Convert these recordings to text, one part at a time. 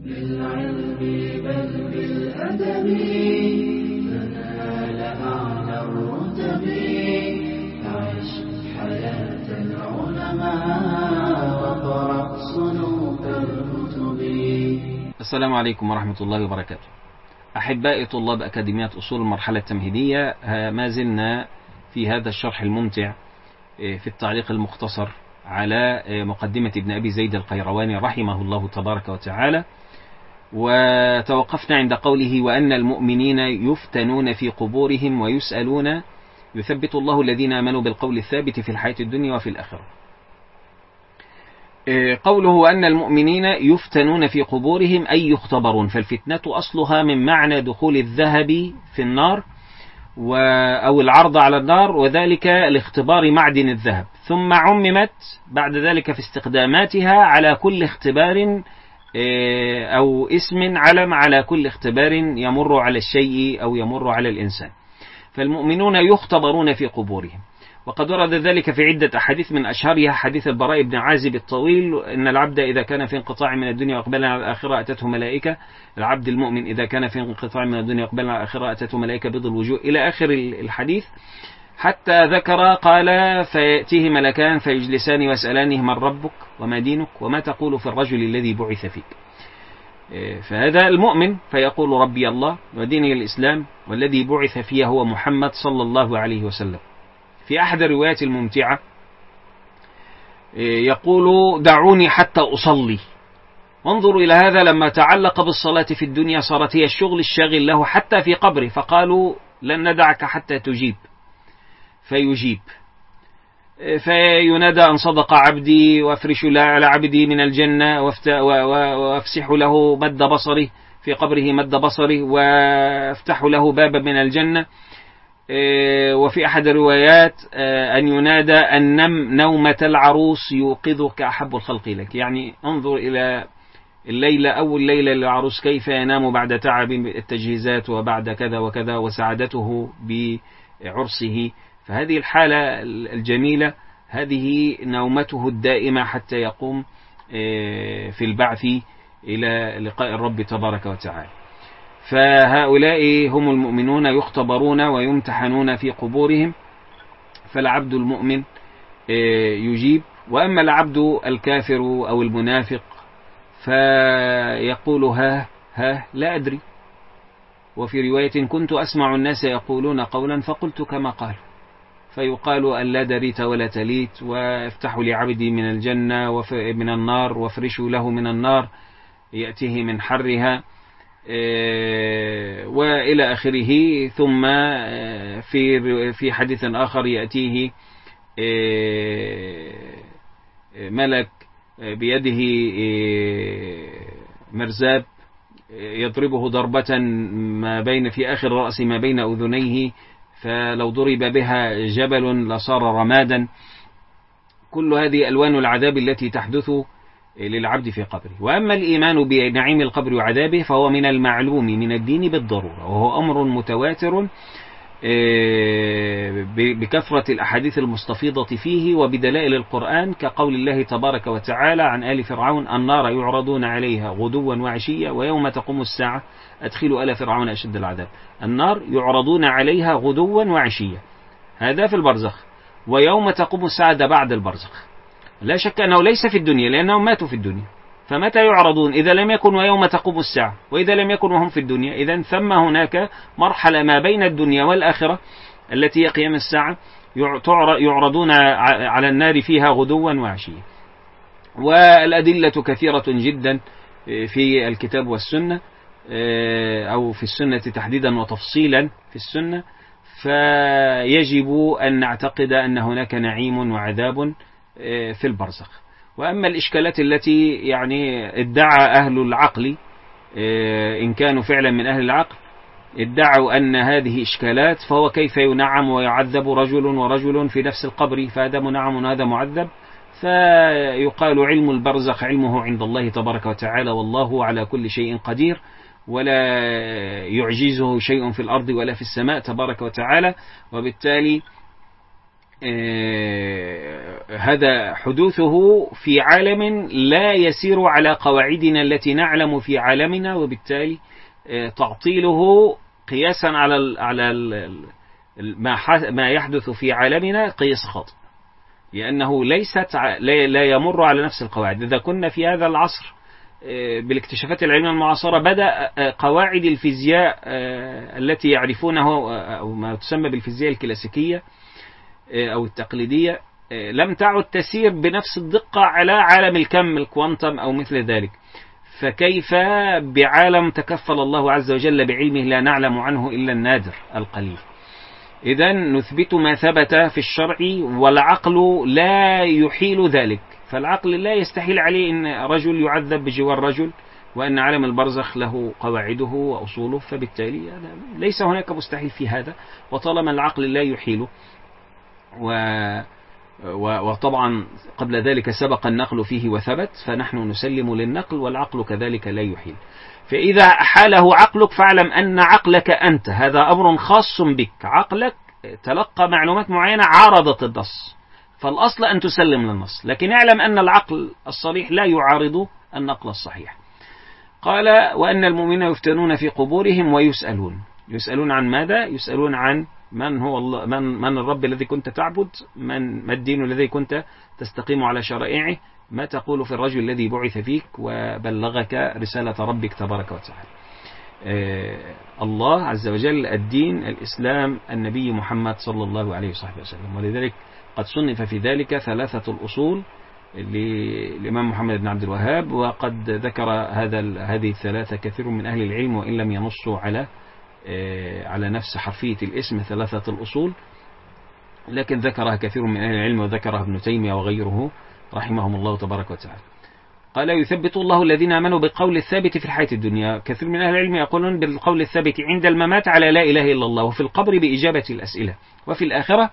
بالعلم بل بالأدب تنال أعلى الرتب. عش حياة العلماء وقرأ صنوف الكتب. السلام عليكم ورحمة الله وبركاته. أحبائي طلاب أكاديمية أصول المرحلة التمهيدية، ما زلنا في هذا الشرح الممتع في التعليق المختصر على مقدمة ابن أبي زيد القيرواني رحمه الله تبارك وتعالى، وتوقفنا عند قوله: وأن المؤمنين يفتنون في قبورهم ويسألون يثبت الله الذين آمنوا بالقول الثابت في الحياة الدنيا وفي الآخرة. قوله أن المؤمنين يفتنون في قبورهم أي يختبرون، فالفتنة أصلها من معنى دخول الذهب في النار أو العرض على النار، وذلك لاختبار معدن الذهب، ثم عممت بعد ذلك في استخداماتها على كل اختبار أو اسم علم على كل اختبار يمر على الشيء أو يمر على الإنسان. فالمؤمنون يختبرون في قبورهم، وقد ورد ذلك في عدة أحاديث، من أشهرها حديث البراء بن عازب الطويل: إن العبد إذا كان في انقطاع من الدنيا وإقبال على الآخرة أتته ملائكة. العبد المؤمن إذا كان في انقطاع من الدنيا وإقبال على الآخرة أتته ملائكة بيض الوجوه، إلى آخر الحديث، حتى ذكر قال: فيأتيه ملكان فيجلسان ويسألانه: من ربك وما دينك وما تقول في الرجل الذي بعث فيك. فهذا المؤمن فيقول: ربي الله وديني الإسلام والذي بعث فيه هو محمد صلى الله عليه وسلم. في أحد الروايات الممتعة يقول: دعوني حتى أصلي. وانظروا إلى هذا، لما تعلق بالصلاة في الدنيا صارت هي الشغل الشاغل له حتى في قبره، فقالوا: لن ندعك حتى تجيب، فيجيب. فينادى: أن صدق عبدي وافرش على عبدي من الجنة وافسح له مد بصره في قبره مد بصره وافتح له بابا من الجنة. وفي أحد الروايات أن ينادى: أن نم نومة العروس يوقظك أحب الخلق لك. يعني انظر إلى الليلة، أول ليلة للعروس، كيف ينام بعد تعب التجهيزات وبعد كذا وكذا وسعادته بعرسه. فهذه الحالة الجميلة هذه نومته الدائمة حتى يقوم في البعث إلى لقاء الرب تبارك وتعالى. فهؤلاء هم المؤمنون يختبرون ويمتحنون في قبورهم. فالعبد المؤمن يجيب، وأما العبد الكافر أو المنافق فيقول: ها لا أدري. وفي رواية: كنت أسمع الناس يقولون قولا فقلت كما قال. فيقال: أن لا دريت ولا تليت، وافتحوا لعبدي من الجنة ومن النار وافرشوا له من النار يأتيه من حرها، وإلى آخره. ثم في حديث آخر يأتيه ملك بيده مرزاب يضربه ضربة ما بين في آخر رأس ما بين أذنيه، فلو ضرب بها جبل لصار رمادا. كل هذه ألوان العذاب التي تحدث للعبد في قبره. وأما الإيمان بنعيم القبر وعذابه فهو من المعلوم من الدين بالضرورة، وهو أمر متواتر بكثرة الأحاديث المستفيضة فيه وبدلائل القرآن، كقول الله تبارك وتعالى عن آل فرعون: النار يعرضون عليها غدوا وعشيا ويوم تقوم الساعة أدخلوا آل فرعون أشد العذاب. النار يعرضون عليها غدوا وعشيا، هذا في البرزخ. ويوم تقوم الساعة بعد البرزخ. لا شك أنه ليس في الدنيا، لأنهم ماتوا في الدنيا. فمتى يعرضون؟ إذا لم يكن ويوم تقوم الساعة، وإذا لم يكن وهم في الدنيا، إذن ثم هناك مرحلة ما بين الدنيا والآخرة التي هي قيام الساعة، يعرضون على النار فيها غدوا وعشيا. والأدلة كثيرة جدا في الكتاب والسنة، أو في السنة تحديدا وتفصيلا في السنة. فيجب أن نعتقد أن هناك نعيم وعذاب في البرزخ. وأما الإشكالات التي يعني ادعى أهل العقل، إن كانوا فعلا من أهل العقل، ادعوا أن هذه إشكالات، فهو كيف ينعم ويعذب رجل ورجل في نفس القبر، فهذا منعم وهذا معذب. فيقال: علم البرزخ علمه عند الله تبارك وتعالى، والله على كل شيء قدير، ولا يعجزه شيء في الأرض ولا في السماء تبارك وتعالى. وبالتالي هذا حدوثه في عالم لا يسير على قواعدنا التي نعلم في عالمنا، وبالتالي تعطيله قياسا على ما يحدث في عالمنا قياس خاطئ، لأنه لا يمر على نفس القواعد. إذا كنا في هذا العصر بالاكتشافات العلمية المعاصرة بدأ قواعد الفيزياء التي يعرفونه أو ما تسمى بالفيزياء الكلاسيكية أو التقليدية لم تعد تسير بنفس الدقة على عالم الكم الكوانتم أو مثل ذلك، فكيف بعالم تكفل الله عز وجل بعلمه لا نعلم عنه إلا النادر القليل؟ إذن نثبت ما ثبت في الشرع، والعقل لا يحيل ذلك، فالعقل لا يستحيل عليه أن رجل يعذب بجوار رجل، وأن عالم البرزخ له قواعده وأصوله، فبالتالي ليس هناك مستحيل في هذا، وطالما العقل لا يحيله. وطبعا قبل ذلك سبق النقل فيه وثبت، فنحن نسلم للنقل، والعقل كذلك لا يحيل. فإذا حاله عقلك فاعلم أن عقلك أنت هذا أمر خاص بك، عقلك تلقى معلومات معينة عارضت النص، فالأصل أن تسلم للنص، لكن اعلم أن العقل الصريح لا يعارض النقل الصحيح. قال: وأن المؤمنين يفتنون في قبورهم ويسألون. يسألون عن ماذا؟ يسألون عن من هو الله، من الرب الذي كنت تعبد، ما الدين الذي كنت تستقيم على شرائعه، ما تقول في الرجل الذي بعث فيك وبلغك رسالة ربك تبارك وتعالى. الله عز وجل، الدين الإسلام، النبي محمد صلى الله عليه وصحبه وسلم. ولذلك قد صنف في ذلك 3 الأصول للإمام محمد بن عبد الوهاب، وقد ذكر هذه ال3 كثير من أهل العلم، وإن لم ينصوا على نفس حرفية الاسم 3 الأصول، لكن ذكرها كثير من أهل العلم، وذكرها ابن تيمية وغيره رحمهم الله تبارك وتعالى. قال: يثبت الله الذين آمنوا بالقول الثابت في الحياة الدنيا. كثير من أهل العلم يقولون بالقول الثابت عند الممات على لا إله إلا الله، وفي القبر بإجابة الأسئلة، وفي الآخرة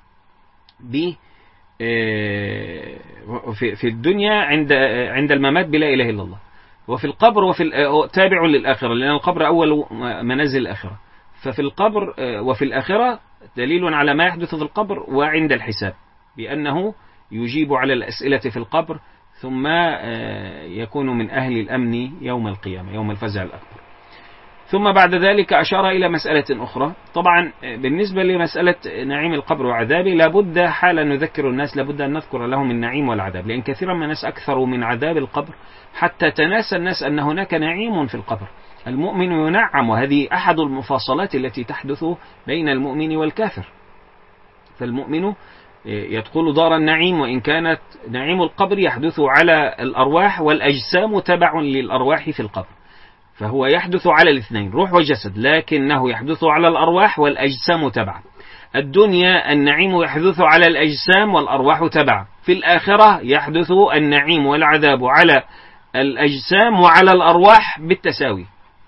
في الدنيا عند الممات بلا إله إلا الله، وفي القبر تابع للآخرة، لأن القبر أول منازل الآخرة، ففي القبر وفي الآخرة دليل على ما يحدث في القبر، وعند الحساب بأنه يجيب على الأسئلة في القبر، ثم يكون من أهل الأمن يوم القيامة، يوم الفزع الأكبر. ثم بعد ذلك أشار إلى مسألة أخرى. طبعا بالنسبة لمسألة نعيم القبر وعذابه لابد حال نذكر الناس، لابد أن نذكر لهم النعيم والعذاب، لأن كثيرا من الناس أكثروا من عذاب القبر حتى تناسى الناس أن هناك نعيم في القبر. المؤمن ينعم، وهذه أحد المفاصلات التي تحدث بين المؤمن والكافر. فالمؤمن يدخل دار النعيم، وإن كانت نعيم القبر يحدث على الأرواح، والأجسام تبع للأرواح في القبر، فهو يحدث على الاثنين، روح وجسد، لكنه يحدث على الأرواح والأجسام تبع. الدنيا النعيم يحدث على الأجسام والأرواح تبع، في الآخرة يحدث النعيم والعذاب على الأجسام وعلى الأرواح بالتساوي.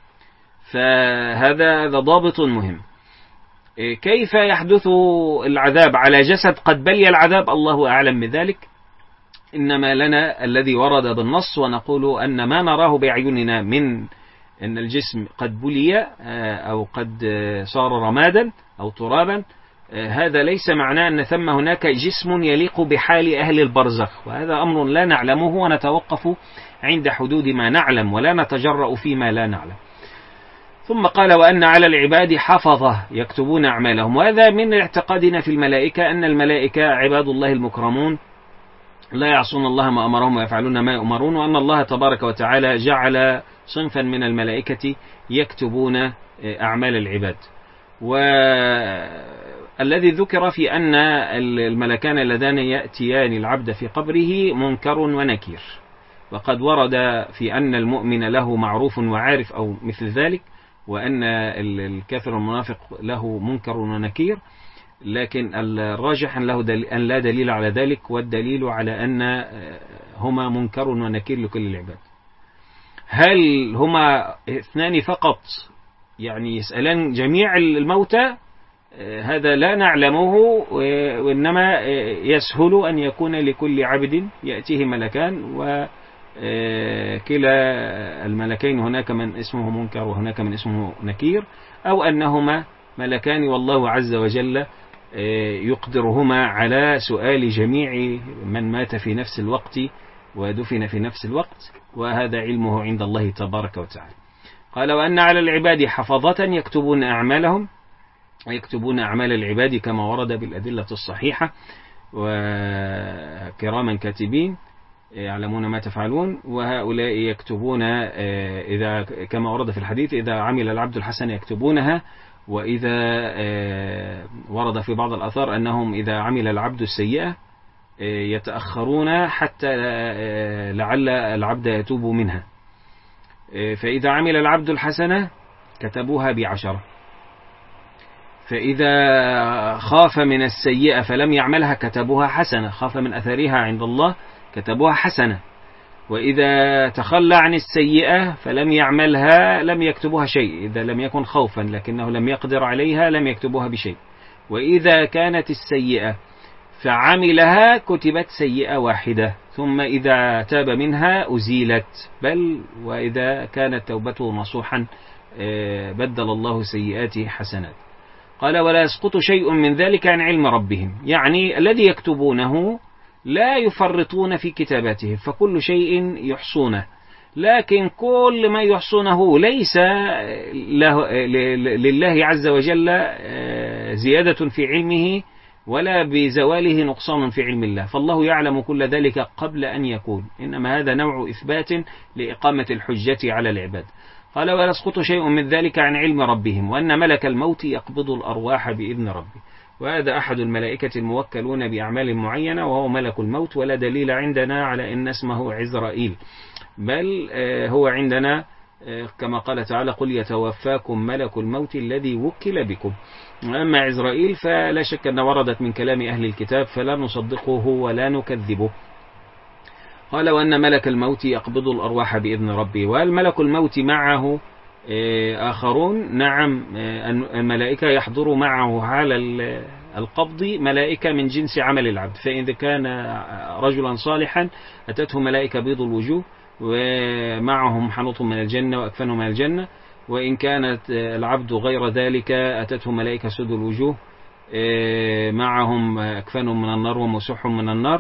فهذا ضابط مهم. كيف يحدث العذاب على جسد قد بلي العذاب؟ الله أعلم بذلك، إنما لنا الذي ورد بالنص، ونقول أن ما نراه بأعيننا من أن الجسم قد بلي أو قد صار رمادا أو ترابا، هذا ليس معناه أن ثم هناك جسم يليق بحال أهل البرزخ، وهذا أمر لا نعلمه، ونتوقف عند حدود ما نعلم ولا نتجرأ فيما لا نعلم. ثم قال: وأن على العباد حفظة يكتبون أعمالهم. وهذا من اعتقادنا في الملائكة، أن الملائكة عباد الله المكرمون لا يعصون الله ما أمرهم ويفعلون ما يؤمرون، وأن الله تبارك وتعالى جعل صنفا من الملائكة يكتبون أعمال العباد. والذي ذكر في أن الملكان اللذان يأتيان العبد في قبره منكر ونكير، وقد ورد في أن المؤمن له معروف وعارف أو مثل ذلك، وأن الكافر المنافق له منكر ونكير، لكن الراجح أن لا دليل على ذلك، والدليل على أن هما منكر ونكير لكل العباد. هل هما اثنان فقط يعني يسألان جميع الموتى؟ هذا لا نعلمه، وإنما يسهل أن يكون لكل عبد يأتيه ملكان، وكلا الملكين هناك من اسمه منكر وهناك من اسمه نكير، أو أنهما ملكان والله عز وجل يقدرهما على سؤال جميع من مات في نفس الوقت ودفن في نفس الوقت، وهذا علمه عند الله تبارك وتعالى. قال وأن على العباد حفظة يكتبون أعمالهم، ويكتبون أعمال العباد كما ورد بالأدلة الصحيحة، وكراما كاتبين يعلمون ما تفعلون. وهؤلاء يكتبون إذا كما ورد في الحديث إذا عمل العبد الحسن يكتبونها، وإذا ورد في بعض الآثار أنهم إذا عمل العبد السيئة يتأخرون حتى لعل العبد يتوب منها. فإذا عمل العبد الحسنة كتبوها ب10، فإذا خاف من السيئة فلم يعملها كتبوها حسنة، خاف من أثرها عند الله كتبوها حسنة. وإذا تخلى عن السيئة فلم يعملها لم يكتبوها شيء، إذا لم يكن خوفا لكنه لم يقدر عليها لم يكتبوها بشيء. وإذا كانت السيئة فعملها كتبت سيئة واحدة، ثم إذا تاب منها أزيلت، بل وإذا كانت توبته نصوحا بدل الله سيئاته حسنات. قال ولا يسقط شيء من ذلك عن علم ربهم، يعني الذي يكتبونه لا يفرطون في كتاباته، فكل شيء يحصونه، لكن كل ما يحصونه ليس لله عز وجل زيادة في علمه ولا بزواله نقصان في علم الله، فالله يعلم كل ذلك قبل أن يكون، إنما هذا نوع إثبات لإقامة الحجة على العباد. قال ولا يسقط شيء من ذلك عن علم ربهم، وأن ملك الموت يقبض الأرواح بإذن ربه، وهذا أحد الملائكة الموكلون بأعمال معينة وهو ملك الموت، ولا دليل عندنا على أن اسمه عزرائيل، بل هو عندنا كما قال تعالى قل يتوفاكم ملك الموت الذي وكل بكم. أما عزرائيل فلا شك أن وردت من كلام أهل الكتاب فلا نصدقه ولا نكذبه. قال وأن ملك الموت يقبض الأرواح بإذن ربه، والملك الموت معه آخرون، نعم الملائكة يحضر معه على القبض ملائكة من جنس عمل العبد، فإذا كان رجلا صالحا أتته ملائكة بيض الوجوه ومعهم حنوط من الجنة وأكفان من الجنة، وإن كانت العبد غير ذلك أتته ملائكة سود الوجوه معهم أكفان من النار ومسح من النار.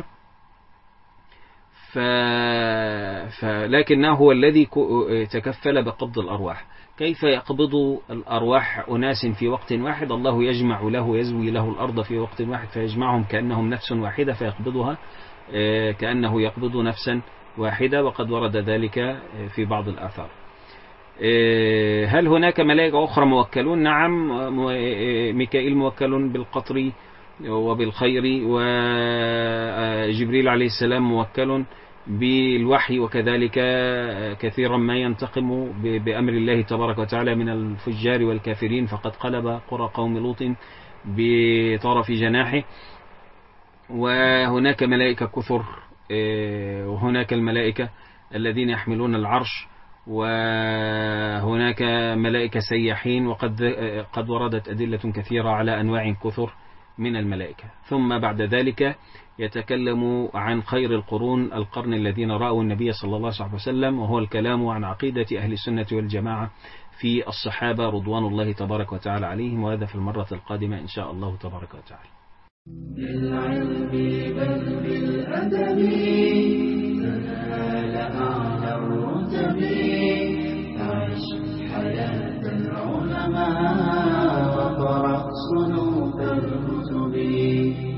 فلكنه هو الذي تكفل بقبض الأرواح. كيف يقبض الأرواح أناس في وقت واحد؟ الله يجمع له يزوي له الأرض في وقت واحد فيجمعهم كأنهم نفس واحدة فيقبضها كأنه يقبض نفسا واحدة، وقد ورد ذلك في بعض الآثار. هل هناك ملائكة أخرى موكلون؟ نعم، ميكائيل موكل بالقطر وبالخير، وجبريل عليه السلام موكل بالوحي، وكذلك كثيرا ما ينتقم بأمر الله تبارك وتعالى من الفجار والكافرين، فقد قلب قرى قوم لوط بطرف جناحه. وهناك ملائكة كثر، وهناك الملائكة الذين يحملون العرش، وهناك ملائكة سياحين، وقد وردت أدلة كثيرة على أنواع كثر من الملائكة. ثم بعد ذلك يتكلم عن خير القرون القرن الذين رأوا النبي صلى الله عليه وسلم، وهو الكلام عن عقيدة أهل السنة والجماعة في الصحابة رضوان الله تبارك وتعالى عليهم، وهذا في المرة القادمة إن شاء الله تبارك وتعالى.